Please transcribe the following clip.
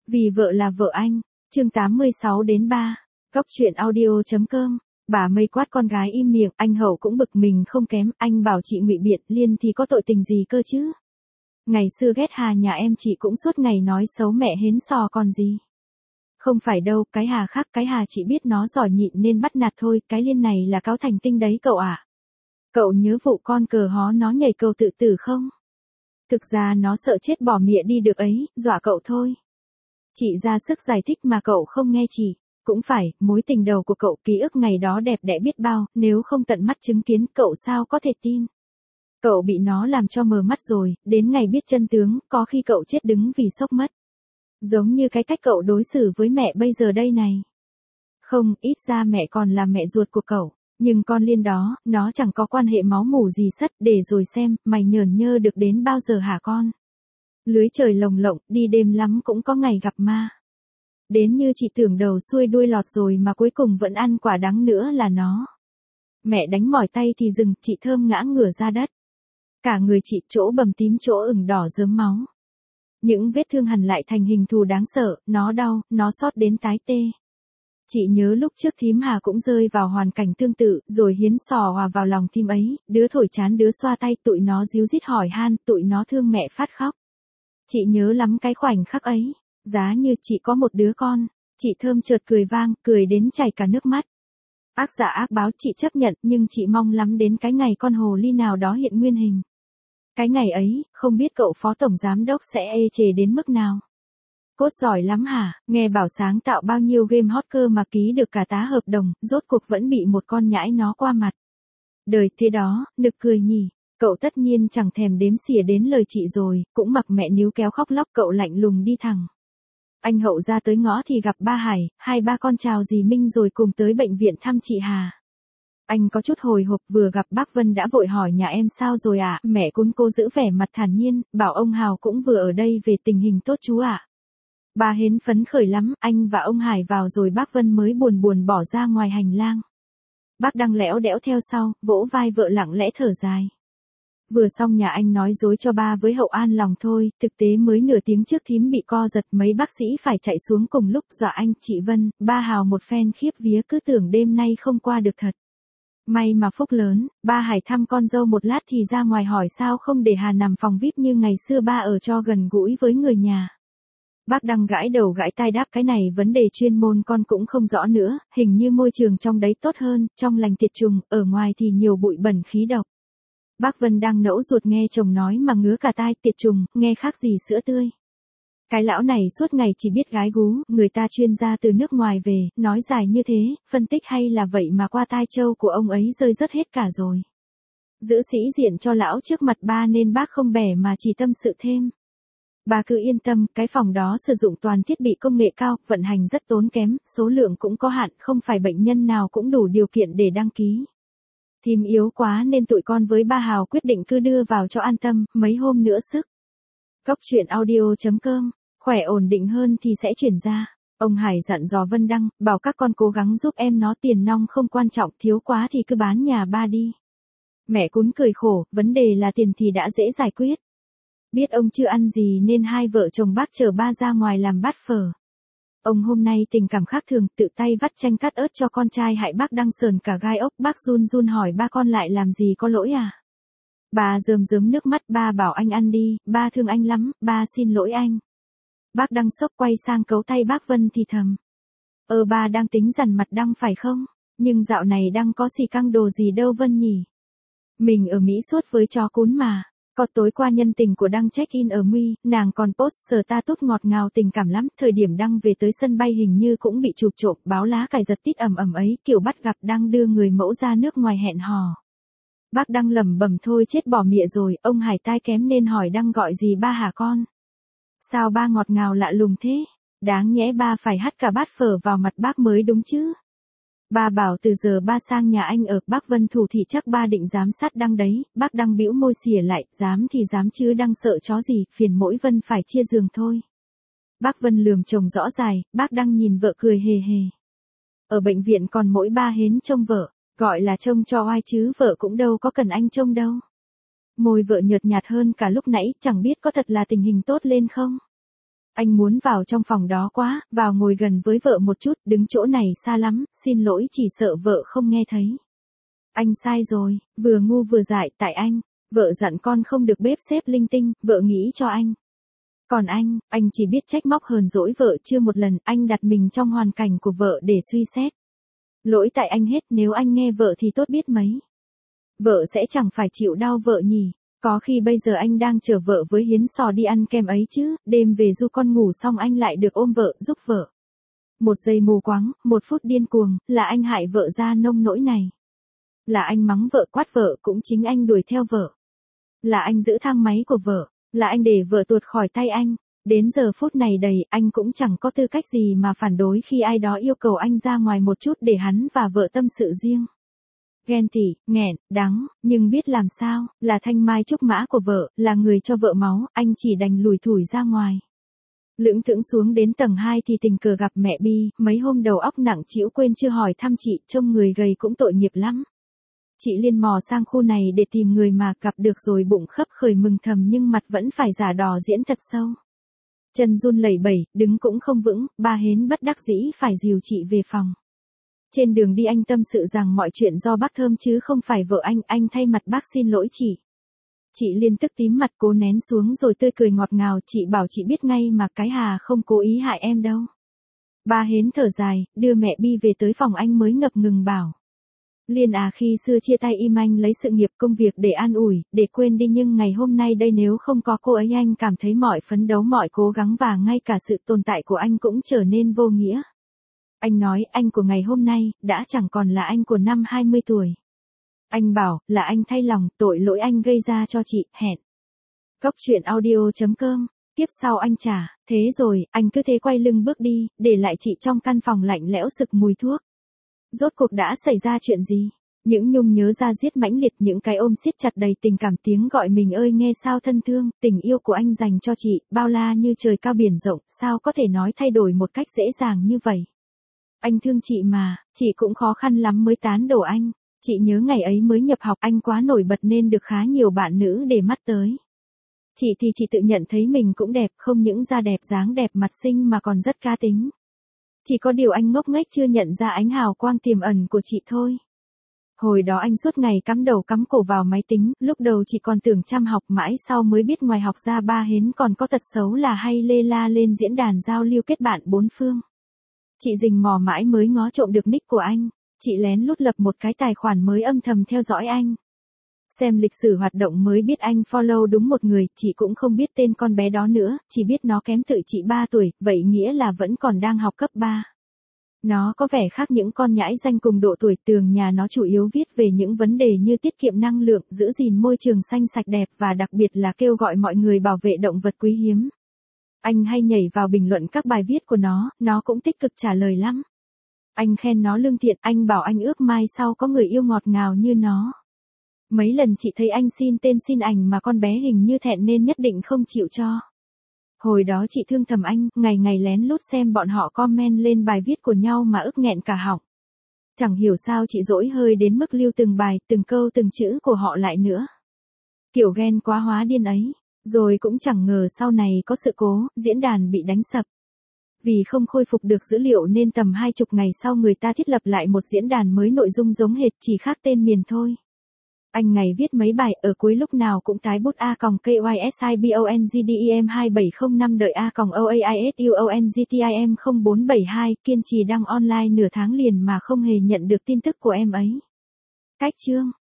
Vì vợ là vợ anh. Chương 86 đến 3. Góc truyện audio.com. Bà Mây quát con gái im miệng, anh Hậu cũng bực mình không kém, anh bảo chị ngụy biện, Liên thì có tội tình gì cơ chứ? Ngày xưa ghét Hà nhà em chị cũng suốt ngày nói xấu mẹ hến sò còn gì. Không phải đâu, cái Hà khác, cái Hà chị biết nó giỏi nhịn nên bắt nạt thôi, cái Liên này là cáo thành tinh đấy cậu ạ. Cậu nhớ vụ con cờ hó nó nhảy cầu tự tử không? Thực ra nó sợ chết bỏ mịa đi được ấy, dọa cậu thôi. Chị ra sức giải thích mà cậu không nghe chị. Cũng phải, mối tình đầu của cậu ký ức ngày đó đẹp đẽ biết bao, nếu không tận mắt chứng kiến cậu sao có thể tin. Cậu bị nó làm cho mờ mắt rồi, đến ngày biết chân tướng, có khi cậu chết đứng vì sốc mất. Giống như cái cách cậu đối xử với mẹ bây giờ đây này. Không, ít ra mẹ còn là mẹ ruột của cậu. Nhưng con Liên đó, nó chẳng có quan hệ máu mủ gì sất, để rồi xem, mày nhởn nhơ được đến bao giờ hả con? Lưới trời lồng lộng, đi đêm lắm cũng có ngày gặp ma. Đến như chị tưởng đầu xuôi đuôi lọt rồi mà cuối cùng vẫn ăn quả đắng nữa là nó. Mẹ đánh mỏi tay thì dừng, chị Thơm ngã ngửa ra đất. Cả người chị chỗ bầm tím chỗ ửng đỏ rớm máu. Những vết thương hằn lại thành hình thù đáng sợ, nó đau, nó xót đến tái tê. Chị nhớ lúc trước thím Hà cũng rơi vào hoàn cảnh tương tự, rồi hiến sò hòa vào lòng thím ấy, đứa thổi chán đứa xoa tay, tụi nó díu dít hỏi han, tụi nó thương mẹ phát khóc. Chị nhớ lắm cái khoảnh khắc ấy, giá như chị có một đứa con, chị Thơm chợt cười vang, cười đến chảy cả nước mắt. Ác giả ác báo chị chấp nhận, nhưng chị mong lắm đến cái ngày con hồ ly nào đó hiện nguyên hình. Cái ngày ấy, không biết cậu phó tổng giám đốc sẽ ê chề đến mức nào. Cốt giỏi lắm hả, nghe bảo sáng tạo bao nhiêu game hot cơ mà ký được cả tá hợp đồng, rốt cuộc vẫn bị một con nhãi nó qua mặt. Đời thế đó, nực cười nhỉ, cậu tất nhiên chẳng thèm đếm xỉa đến lời chị rồi, cũng mặc mẹ níu kéo khóc lóc cậu lạnh lùng đi thẳng. Anh Hậu ra tới ngõ thì gặp ba Hải, hai ba con chào dì Minh rồi cùng tới bệnh viện thăm chị Hà. Anh có chút hồi hộp vừa gặp bác Vân đã vội hỏi nhà em sao rồi ạ, mẹ cún cô giữ vẻ mặt thản nhiên, bảo ông Hào cũng vừa ở đây về tình hình tốt chú ạ. Bà Hến phấn khởi lắm, anh và ông Hải vào rồi bác Vân mới buồn buồn bỏ ra ngoài hành lang. Bác Đăng lẽo đẽo theo sau, vỗ vai vợ lặng lẽ thở dài. Vừa xong nhà anh nói dối cho ba với Hậu an lòng thôi, thực tế mới nửa tiếng trước thím bị co giật mấy bác sĩ phải chạy xuống cùng lúc dọa anh, chị Vân, ba Hào một phen khiếp vía cứ tưởng đêm nay không qua được thật. May mà phúc lớn, ba Hải thăm con dâu một lát thì ra ngoài hỏi sao không để Hà nằm phòng VIP như ngày xưa ba ở cho gần gũi với người nhà. Bác Đăng gãi đầu gãi tai đáp cái này vấn đề chuyên môn con cũng không rõ nữa, hình như môi trường trong đấy tốt hơn, trong lành tiệt trùng, ở ngoài thì nhiều bụi bẩn khí độc. Bác Vân đang nẫu ruột nghe chồng nói mà ngứa cả tai, tiệt trùng, nghe khác gì sữa tươi. Cái lão này suốt ngày chỉ biết gái gú, người ta chuyên gia từ nước ngoài về, nói dài như thế, phân tích hay là vậy mà qua tai châu của ông ấy rơi rớt hết cả rồi. Giữ sĩ diện cho lão trước mặt ba nên bác không bẻ mà chỉ tâm sự thêm. Bà cứ yên tâm, cái phòng đó sử dụng toàn thiết bị công nghệ cao, vận hành rất tốn kém, số lượng cũng có hạn, không phải bệnh nhân nào cũng đủ điều kiện để đăng ký. Thím yếu quá nên tụi con với ba Hào quyết định cứ đưa vào cho an tâm, mấy hôm nữa sức. Góc truyện audio.com, khỏe ổn định hơn thì sẽ chuyển ra. Ông Hải dặn dò Vân Đăng, bảo các con cố gắng giúp em nó, tiền nong không quan trọng, thiếu quá thì cứ bán nhà ba đi. Mẹ cún cười khổ, vấn đề là tiền thì đã dễ giải quyết. Biết ông chưa ăn gì nên hai vợ chồng bác chở ba ra ngoài làm bát phở. Ông hôm nay tình cảm khác thường, tự tay vắt chanh cắt ớt cho con trai hại bác Đăng sờn cả gai ốc, bác run run hỏi ba con lại làm gì có lỗi à? Bà rơm rớm nước mắt, ba bảo anh ăn đi, ba thương anh lắm, ba xin lỗi anh. Bác Đăng sốc quay sang cấu tay bác Vân thì thầm. Ba đang tính dằn mặt Đăng phải không? Nhưng dạo này Đăng có xì căng đồ gì đâu Vân nhỉ? Mình ở Mỹ suốt với chó cún mà. Có tối qua nhân tình của Đăng check-in ở My, nàng còn post status ngọt ngào tình cảm lắm, thời điểm Đăng về tới sân bay hình như cũng bị chụp trộm, báo lá cải giật tít ầm ầm ấy, kiểu bắt gặp Đăng đưa người mẫu ra nước ngoài hẹn hò. Bác Đăng lẩm bẩm thôi chết bỏ mịa rồi, ông Hải tai kém nên hỏi Đăng gọi gì ba hả con? Sao ba ngọt ngào lạ lùng thế? Đáng nhẽ ba phải hắt cả bát phở vào mặt bác mới đúng chứ? Ba bảo từ giờ ba sang nhà anh ở, bác Vân thủ thì chắc ba định giám sát Đăng đấy, bác Đăng bĩu môi xỉa lại, dám thì dám chứ Đăng sợ chó gì, phiền mỗi Vân phải chia giường thôi. Bác Vân lườm chồng rõ dài, bác Đăng nhìn vợ cười hề hề. Ở bệnh viện còn mỗi ba Hến trông vợ, gọi là trông cho oai chứ vợ cũng đâu có cần anh trông đâu. Môi vợ nhợt nhạt hơn cả lúc nãy, chẳng biết có thật là tình hình tốt lên không? Anh muốn vào trong phòng đó quá, vào ngồi gần với vợ một chút, đứng chỗ này xa lắm, xin lỗi chỉ sợ vợ không nghe thấy. Anh sai rồi, vừa ngu vừa dại tại anh. Vợ dặn con không được bếp xếp linh tinh, vợ nghĩ cho anh. Còn anh chỉ biết trách móc hờn dỗi vợ chưa một lần, anh đặt mình trong hoàn cảnh của vợ để suy xét. Lỗi tại anh hết, nếu anh nghe vợ thì tốt biết mấy. Vợ sẽ chẳng phải chịu đau vợ nhỉ. Có khi bây giờ anh đang chở vợ với Hiến Sò đi ăn kem ấy chứ, đêm về du con ngủ xong anh lại được ôm vợ, giúp vợ. Một giây mù quáng, một phút điên cuồng, là anh hại vợ ra nông nỗi này. Là anh mắng vợ quát vợ, cũng chính anh đuổi theo vợ. Là anh giữ thang máy của vợ, là anh để vợ tuột khỏi tay anh. Đến giờ phút này đầy, anh cũng chẳng có tư cách gì mà phản đối khi ai đó yêu cầu anh ra ngoài một chút để hắn và vợ tâm sự riêng. Ghen tị, nghẹn, đắng, nhưng biết làm sao, là thanh mai trúc mã của vợ, là người cho vợ máu, anh chỉ đành lủi thủi ra ngoài. Lững thững xuống đến tầng 2 thì tình cờ gặp mẹ Bi, mấy hôm đầu óc nặng trĩu quên chưa hỏi thăm chị, trông người gầy cũng tội nghiệp lắm. Chị liên mò sang khu này để tìm người mà gặp được rồi bụng khấp khởi mừng thầm nhưng mặt vẫn phải giả đò diễn thật sâu. Chân run lẩy bẩy, đứng cũng không vững, ba Hến bất đắc dĩ phải dìu chị về phòng. Trên đường đi anh tâm sự rằng mọi chuyện do bác Thơm chứ không phải vợ anh thay mặt bác xin lỗi chị. Chị Liên tức tím mặt cố nén xuống rồi tươi cười ngọt ngào, chị bảo chị biết ngay mà cái Hà không cố ý hại em đâu. Ba Hến thở dài, đưa mẹ Bi về tới phòng anh mới ngập ngừng bảo. Liên à, khi xưa chia tay im anh lấy sự nghiệp công việc để an ủi, để quên đi, nhưng ngày hôm nay đây nếu không có cô ấy anh cảm thấy mọi phấn đấu mọi cố gắng và ngay cả sự tồn tại của anh cũng trở nên vô nghĩa. Anh nói anh của ngày hôm nay đã chẳng còn là anh của năm 20 tuổi. Anh bảo là anh thay lòng tội lỗi anh gây ra cho chị, hẹn. Góc truyện audio.com. Tiếp sau anh trả, thế rồi, anh cứ thế quay lưng bước đi, để lại chị trong căn phòng lạnh lẽo sực mùi thuốc. Rốt cuộc đã xảy ra chuyện gì? Những nhung nhớ ra diết mãnh liệt, những cái ôm siết chặt đầy tình cảm, tiếng gọi mình ơi nghe sao thân thương, tình yêu của anh dành cho chị, bao la như trời cao biển rộng, sao có thể nói thay đổi một cách dễ dàng như vậy? Anh thương chị mà, chị cũng khó khăn lắm mới tán đổ anh. Chị nhớ ngày ấy mới nhập học anh quá nổi bật nên được khá nhiều bạn nữ để mắt tới. Chị thì chị tự nhận thấy mình cũng đẹp, không những da đẹp dáng đẹp mặt xinh mà còn rất cá tính. Chỉ có điều anh ngốc nghếch chưa nhận ra ánh hào quang tiềm ẩn của chị thôi. Hồi đó anh suốt ngày cắm đầu cắm cổ vào máy tính, lúc đầu chị còn tưởng chăm học, mãi sau mới biết ngoài học ra ba Hến còn có tật xấu là hay lê la lên diễn đàn giao lưu kết bạn bốn phương. Chị rình mò mãi mới ngó trộm được nick của anh, chị lén lút lập một cái tài khoản mới âm thầm theo dõi anh. Xem lịch sử hoạt động mới biết anh follow đúng một người, chị cũng không biết tên con bé đó nữa, chỉ biết nó kém tự chị 3 tuổi, vậy nghĩa là vẫn còn đang học cấp 3. Nó có vẻ khác những con nhãi danh cùng độ tuổi, tường nhà nó chủ yếu viết về những vấn đề như tiết kiệm năng lượng, giữ gìn môi trường xanh sạch đẹp và đặc biệt là kêu gọi mọi người bảo vệ động vật quý hiếm. Anh hay nhảy vào bình luận các bài viết của nó cũng tích cực trả lời lắm. Anh khen nó lương thiện, anh bảo anh ước mai sau có người yêu ngọt ngào như nó. Mấy lần chị thấy anh xin tên xin ảnh mà con bé hình như thẹn nên nhất định không chịu cho. Hồi đó chị thương thầm anh, ngày ngày lén lút xem bọn họ comment lên bài viết của nhau mà ức nghẹn cả họng. Chẳng hiểu sao chị dỗi hơi đến mức lưu từng bài, từng câu từng chữ của họ lại nữa. Kiểu ghen quá hóa điên ấy. Rồi cũng chẳng ngờ sau này có sự cố, diễn đàn bị đánh sập. Vì không khôi phục được dữ liệu nên tầm 20 ngày sau người ta thiết lập lại một diễn đàn mới, nội dung giống hệt chỉ khác tên miền thôi. Anh ngày viết mấy bài, ở cuối lúc nào cũng tái bút a.kysibongdem2705 đợi a.oaisungtim0472, kiên trì đăng online nửa tháng liền mà không hề nhận được tin tức của em ấy. Cách chương